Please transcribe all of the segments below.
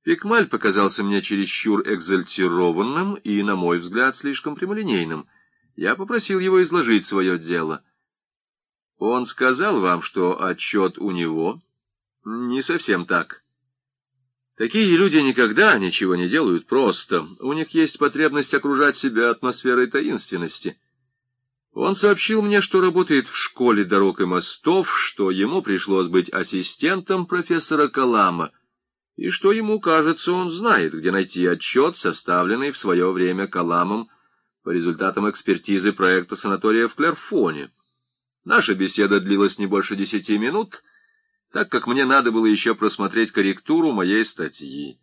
Пикмаль показался мне чересчур экзальтированным и, на мой взгляд, слишком прямолинейным. Я попросил его изложить свое дело. Он сказал вам, что отчет у него? Не совсем так. Такие люди никогда ничего не делают просто. У них есть потребность окружать себя атмосферой таинственности. Он сообщил мне, что работает в школе дорог и мостов, что ему пришлось быть ассистентом профессора Калама, и что ему кажется, он знает, где найти отчет, составленный в свое время Каламом по результатам экспертизы проекта санатория в Клерфоне. Наша беседа длилась не больше 10 минут, так как мне надо было еще просмотреть корректуру моей статьи.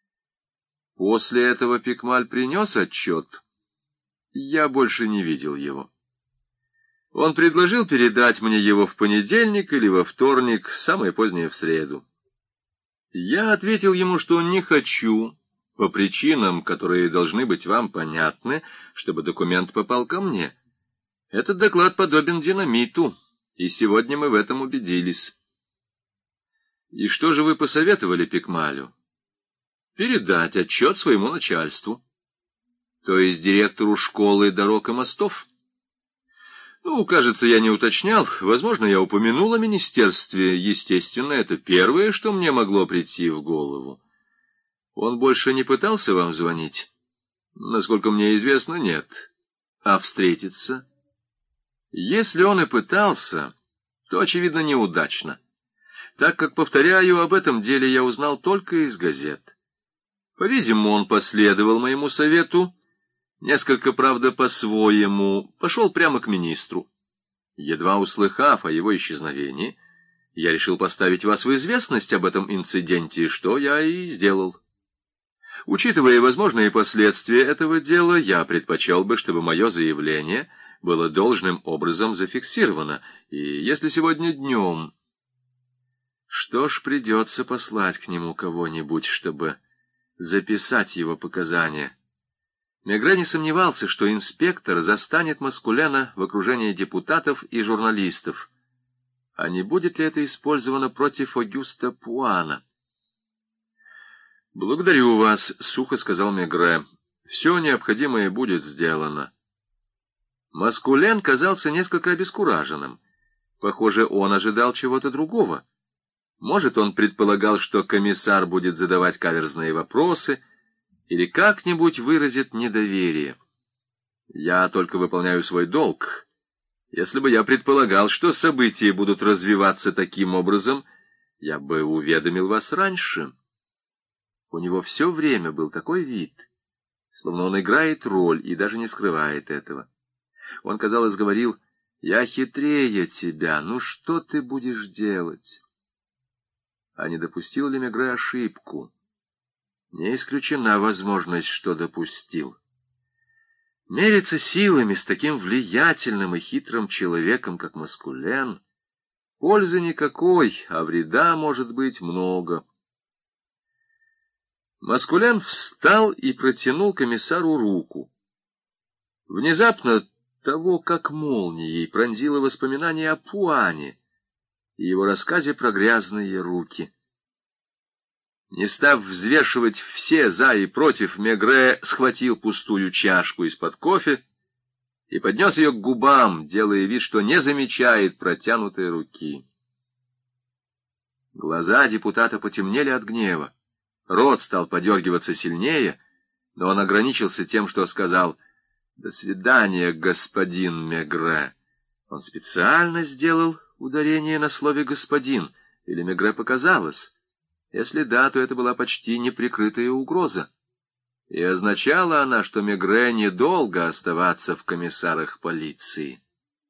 После этого Пикмаль принес отчет. Я больше не видел его. Он предложил передать мне его в понедельник или во вторник, самое позднее в среду. Я ответил ему, что не хочу, по причинам, которые должны быть вам понятны, чтобы документ попал ко мне. Этот доклад подобен динамиту, и сегодня мы в этом убедились. И что же вы посоветовали Пикмалю? Передать отчет своему начальству, то есть директору школы дорог и мостов. Ну, кажется, я не уточнял. Возможно, я упомянул о министерстве. Естественно, это первое, что мне могло прийти в голову. Он больше не пытался вам звонить? Насколько мне известно, нет. А встретиться? Если он и пытался, то, очевидно, неудачно. Так как, повторяю, об этом деле я узнал только из газет. По-видимому, он последовал моему совету, несколько, правда, по-своему, пошел прямо к министру. Едва услыхав о его исчезновении, я решил поставить вас в известность об этом инциденте, что я и сделал. Учитывая возможные последствия этого дела, я предпочел бы, чтобы мое заявление было должным образом зафиксировано, и если сегодня днем... Что ж, придется послать к нему кого-нибудь, чтобы записать его показания. Мегре не сомневался, что инспектор застанет Маскулена в окружении депутатов и журналистов. А не будет ли это использовано против Огюста Пуана? «Благодарю вас», — сухо сказал Мегре. «Все необходимое будет сделано». Маскулен казался несколько обескураженным. Похоже, он ожидал чего-то другого. Может, он предполагал, что комиссар будет задавать каверзные вопросы или как-нибудь выразит недоверие. Я только выполняю свой долг. Если бы я предполагал, что события будут развиваться таким образом, я бы уведомил вас раньше. У него все время был такой вид, словно он играет роль и даже не скрывает этого. Он, казалось, говорил: «Я хитрее тебя, ну что ты будешь делать?» А не допустил ли Мегре ошибку? Не исключена возможность, что допустил. Мериться силами с таким влиятельным и хитрым человеком, как Маскулен, пользы никакой, а вреда может быть много. Маскулен встал и протянул комиссару руку. Внезапно того, как молнией, пронзило воспоминание о Пуане и его рассказе про грязные руки. Не став взвешивать все за и против, Мегре схватил пустую чашку из-под кофе и поднес ее к губам, делая вид, что не замечает протянутой руки. Глаза депутата потемнели от гнева, рот стал подергиваться сильнее, но он ограничился тем, что сказал: «До свидания, господин Мегре». Он специально сделал ударение на слове «господин», или Мегре показалось? Если да, то это была почти неприкрытая угроза. И означала она, что Мегре недолго оставаться в комиссарах полиции.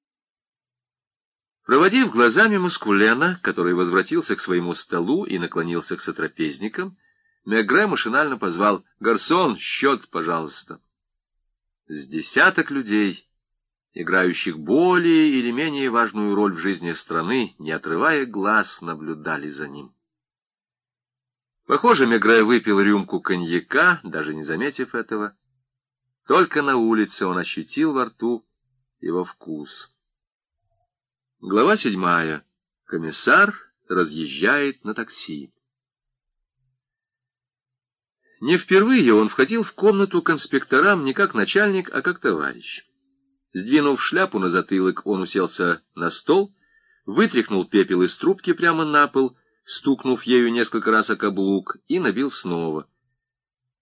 Проводив глазами Маскулена, который возвратился к своему столу и наклонился к сотрапезникам, Мегре машинально позвал: «Гарсон, счет, пожалуйста». С десяток людей, играющих более или менее важную роль в жизни страны, не отрывая глаз, наблюдали за ним. Похоже, Мегре выпил рюмку коньяка, даже не заметив этого. Только на улице он ощутил во рту его вкус. Глава 7. Комиссар разъезжает на такси. Не впервые он входил в комнату к инспекторам не как начальник, а как товарищ. Сдвинув шляпу на затылок, он уселся на стол, вытряхнул пепел из трубки прямо на пол, стукнув ею несколько раз о каблук, и набил снова.